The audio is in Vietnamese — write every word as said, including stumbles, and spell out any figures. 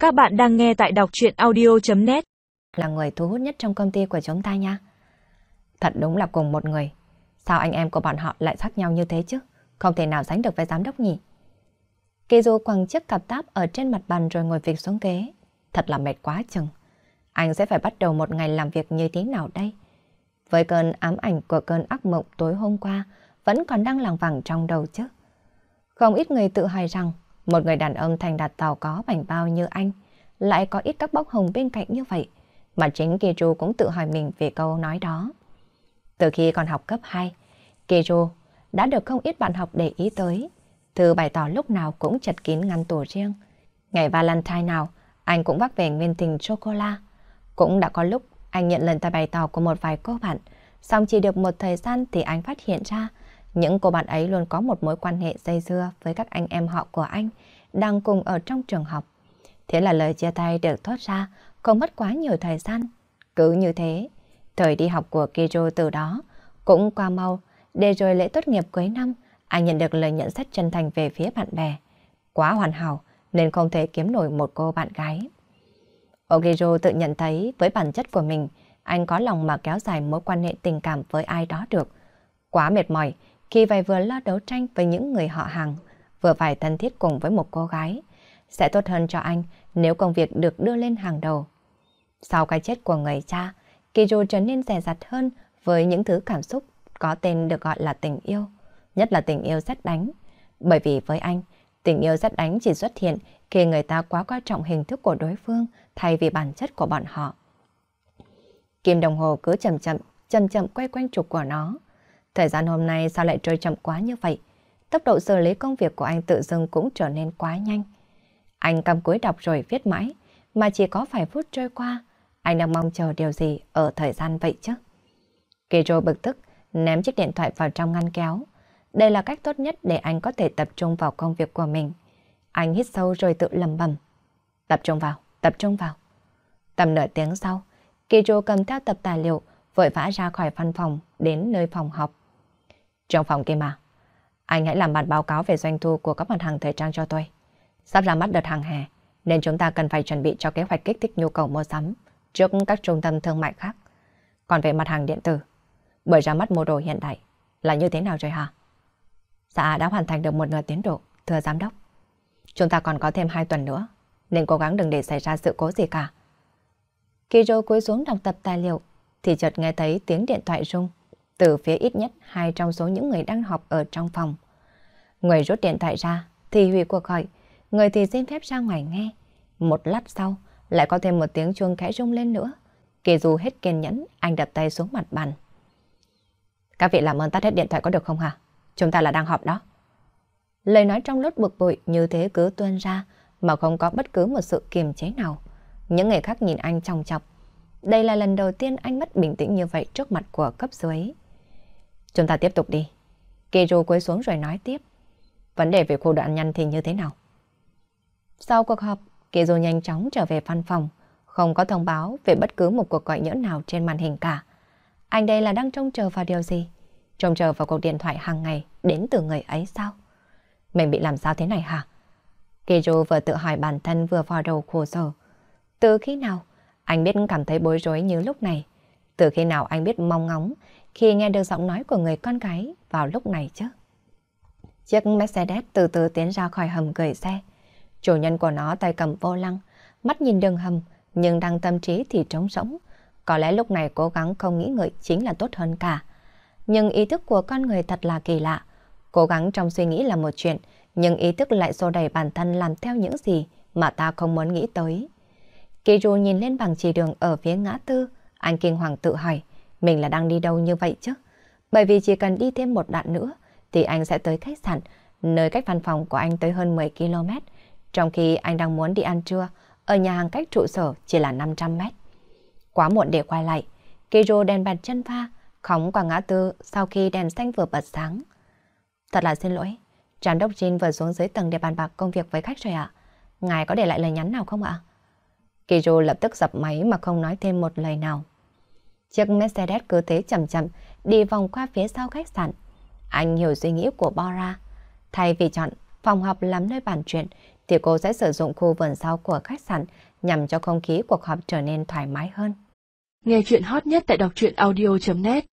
Các bạn đang nghe tại đọc truyện audio chấm net. Là người thu hút nhất trong công ty của chúng ta nha. Thật đúng là cùng một người. Sao anh em của bọn họ lại khác nhau như thế chứ? Không thể nào sánh được với giám đốc nhỉ? Kỳ Du quăng chiếc cặp táp ở trên mặt bàn rồi ngồi phịch xuống ghế. Thật là mệt quá chừng. Anh sẽ phải bắt đầu một ngày làm việc như thế nào đây? Với cơn ám ảnh của cơn ác mộng tối hôm qua vẫn còn đang lằng vẳng trong đầu chứ. Không ít người tự hỏi rằng một người đàn ông thành đạt giàu có bảnh bao như anh lại có ít các bốc hồng bên cạnh như vậy. Mà chính Kỳ Du cũng tự hỏi mình về câu nói đó. Từ khi còn học cấp hai, Kỳ Du đã được không ít bạn học để ý tới. Thư bày tỏ lúc nào cũng chật kín ngăn tủ riêng. Ngày Valentine nào, anh cũng vác về nguyên tình sô-cô-la. Cũng đã có lúc anh nhận lời bày tỏ của một vài cô bạn, xong chỉ được một thời gian thì anh phát hiện ra những cô bạn ấy luôn có một mối quan hệ dây dưa với các anh em họ của anh đang cùng ở trong trường học. Thế là lời chia tay được thốt ra, không mất quá nhiều thời gian. Cứ như thế, thời đi học của Kijo từ đó cũng qua mau, để rồi lễ tốt nghiệp cuối năm, anh nhận được lời nhận xét chân thành về phía bạn bè. Quá hoàn hảo nên không thể kiếm nổi một cô bạn gái. Kijo tự nhận thấy với bản chất của mình, anh có lòng mà kéo dài mối quan hệ tình cảm với ai đó được. Quá mệt mỏi khi phải vừa lo đấu tranh với những người họ hàng, vừa phải thân thiết cùng với một cô gái. Sẽ tốt hơn cho anh nếu công việc được đưa lên hàng đầu. Sau cái chết của người cha, Kijo trở nên dè dặt hơn với những thứ cảm xúc có tên được gọi là tình yêu, nhất là tình yêu sét đánh. Bởi vì với anh, tình yêu sét đánh chỉ xuất hiện khi người ta quá quan trọng hình thức của đối phương thay vì bản chất của bọn họ. Kim đồng hồ cứ chậm chậm, chậm chậm quay quanh trục của nó. Thời gian hôm nay sao lại trôi chậm quá như vậy? Tốc độ xử lý công việc của anh tự dưng cũng trở nên quá nhanh. Anh cắm cúi đọc rồi viết mãi, mà chỉ có vài phút trôi qua. Anh đang mong chờ điều gì ở thời gian vậy chứ? Kijo bực tức, ném chiếc điện thoại vào trong ngăn kéo. Đây là cách tốt nhất để anh có thể tập trung vào công việc của mình. Anh hít sâu rồi tự lẩm bẩm. Tập trung vào, tập trung vào. Tầm nửa tiếng sau, Kijo cầm theo tập tài liệu, vội vã ra khỏi văn phòng đến nơi phòng họp. Trong phòng kia mà, anh hãy làm bản báo cáo về doanh thu của các mặt hàng thời trang cho tôi. Sắp ra mắt đợt hàng hè, nên chúng ta cần phải chuẩn bị cho kế hoạch kích thích nhu cầu mua sắm trước các trung tâm thương mại khác. Còn về mặt hàng điện tử, bởi ra mắt mô đồ hiện đại là như thế nào rồi hả? Dạ, đã hoàn thành được một nửa tiến độ, thưa giám đốc. Chúng ta còn có thêm hai tuần nữa, nên cố gắng đừng để xảy ra sự cố gì cả. Kijo cúi xuống đọc tập tài liệu, thì chợt nghe thấy tiếng điện thoại rung từ phía ít nhất hai trong số những người đang họp ở trong phòng. Người rút điện thoại ra thì hủy cuộc gọi, người thì xin phép ra ngoài nghe. Một lát sau, lại có thêm một tiếng chuông khẽ rung lên nữa. Kỳ Du hết kiên nhẫn, anh đập tay xuống mặt bàn. Các vị làm ơn tắt hết điện thoại có được không hả? Chúng ta là đang họp đó. Lời nói trong lúc bực bội như thế cứ tuôn ra mà không có bất cứ một sự kiềm chế nào. Những người khác nhìn anh chòng chọc. Đây là lần đầu tiên anh mất bình tĩnh như vậy trước mặt của cấp dưới. Chúng ta tiếp tục đi. Kỳ Du cúi xuống rồi nói tiếp. Vấn đề về khu đoạn nhân thì như thế nào? Sau cuộc họp, Kỳ Du nhanh chóng trở về văn phòng, không có thông báo về bất cứ một cuộc gọi nhỡ nào trên màn hình cả. Anh đây là đang trông chờ vào điều gì? Trông chờ vào cuộc điện thoại hàng ngày đến từ người ấy sao? Mình bị làm sao thế này hả? Kỳ Du vừa tự hỏi bản thân vừa vò đầu khổ sở. Từ khi nào anh biết cảm thấy bối rối như lúc này? Từ khi nào anh biết mong ngóng khi nghe được giọng nói của người con gái vào lúc này chứ? Chiếc Mercedes từ từ tiến ra khỏi hầm gửi xe. Chủ nhân của nó tay cầm vô lăng, mắt nhìn đường hầm, nhưng đang tâm trí thì trống rỗng. Có lẽ lúc này cố gắng không nghĩ ngợi chính là tốt hơn cả. Nhưng ý thức của con người thật là kỳ lạ. Cố gắng trong suy nghĩ là một chuyện, nhưng ý thức lại xô đẩy bản thân làm theo những gì mà ta không muốn nghĩ tới. Kiru nhìn lên bảng chỉ đường ở phía ngã tư, anh kinh hoàng tự hỏi, mình là đang đi đâu như vậy chứ? Bởi vì chỉ cần đi thêm một đoạn nữa, thì anh sẽ tới khách sạn, nơi cách văn phòng của anh tới hơn mười ki lô mét, trong khi anh đang muốn đi ăn trưa, ở nhà hàng cách trụ sở chỉ là năm trăm mét. Quá muộn để quay lại, Kiru đèn bật chân pha, khóng qua ngã tư sau khi đèn xanh vừa bật sáng. Thật là xin lỗi, giám đốc Jin vừa xuống dưới tầng để bàn bạc công việc với khách rồi ạ. Ngài có để lại lời nhắn nào không ạ? Kiru lập tức dập máy mà không nói thêm một lời nào. Chiếc Mercedes cứ thế chậm chậm đi vòng qua phía sau khách sạn. Anh hiểu suy nghĩ của Bora. Thay vì chọn phòng họp làm nơi bàn chuyện, thì cô sẽ sử dụng khu vườn sau của khách sạn nhằm cho không khí cuộc họp trở nên thoải mái hơn. Nghe chuyện hot nhất tại đọc truyện audio chấm net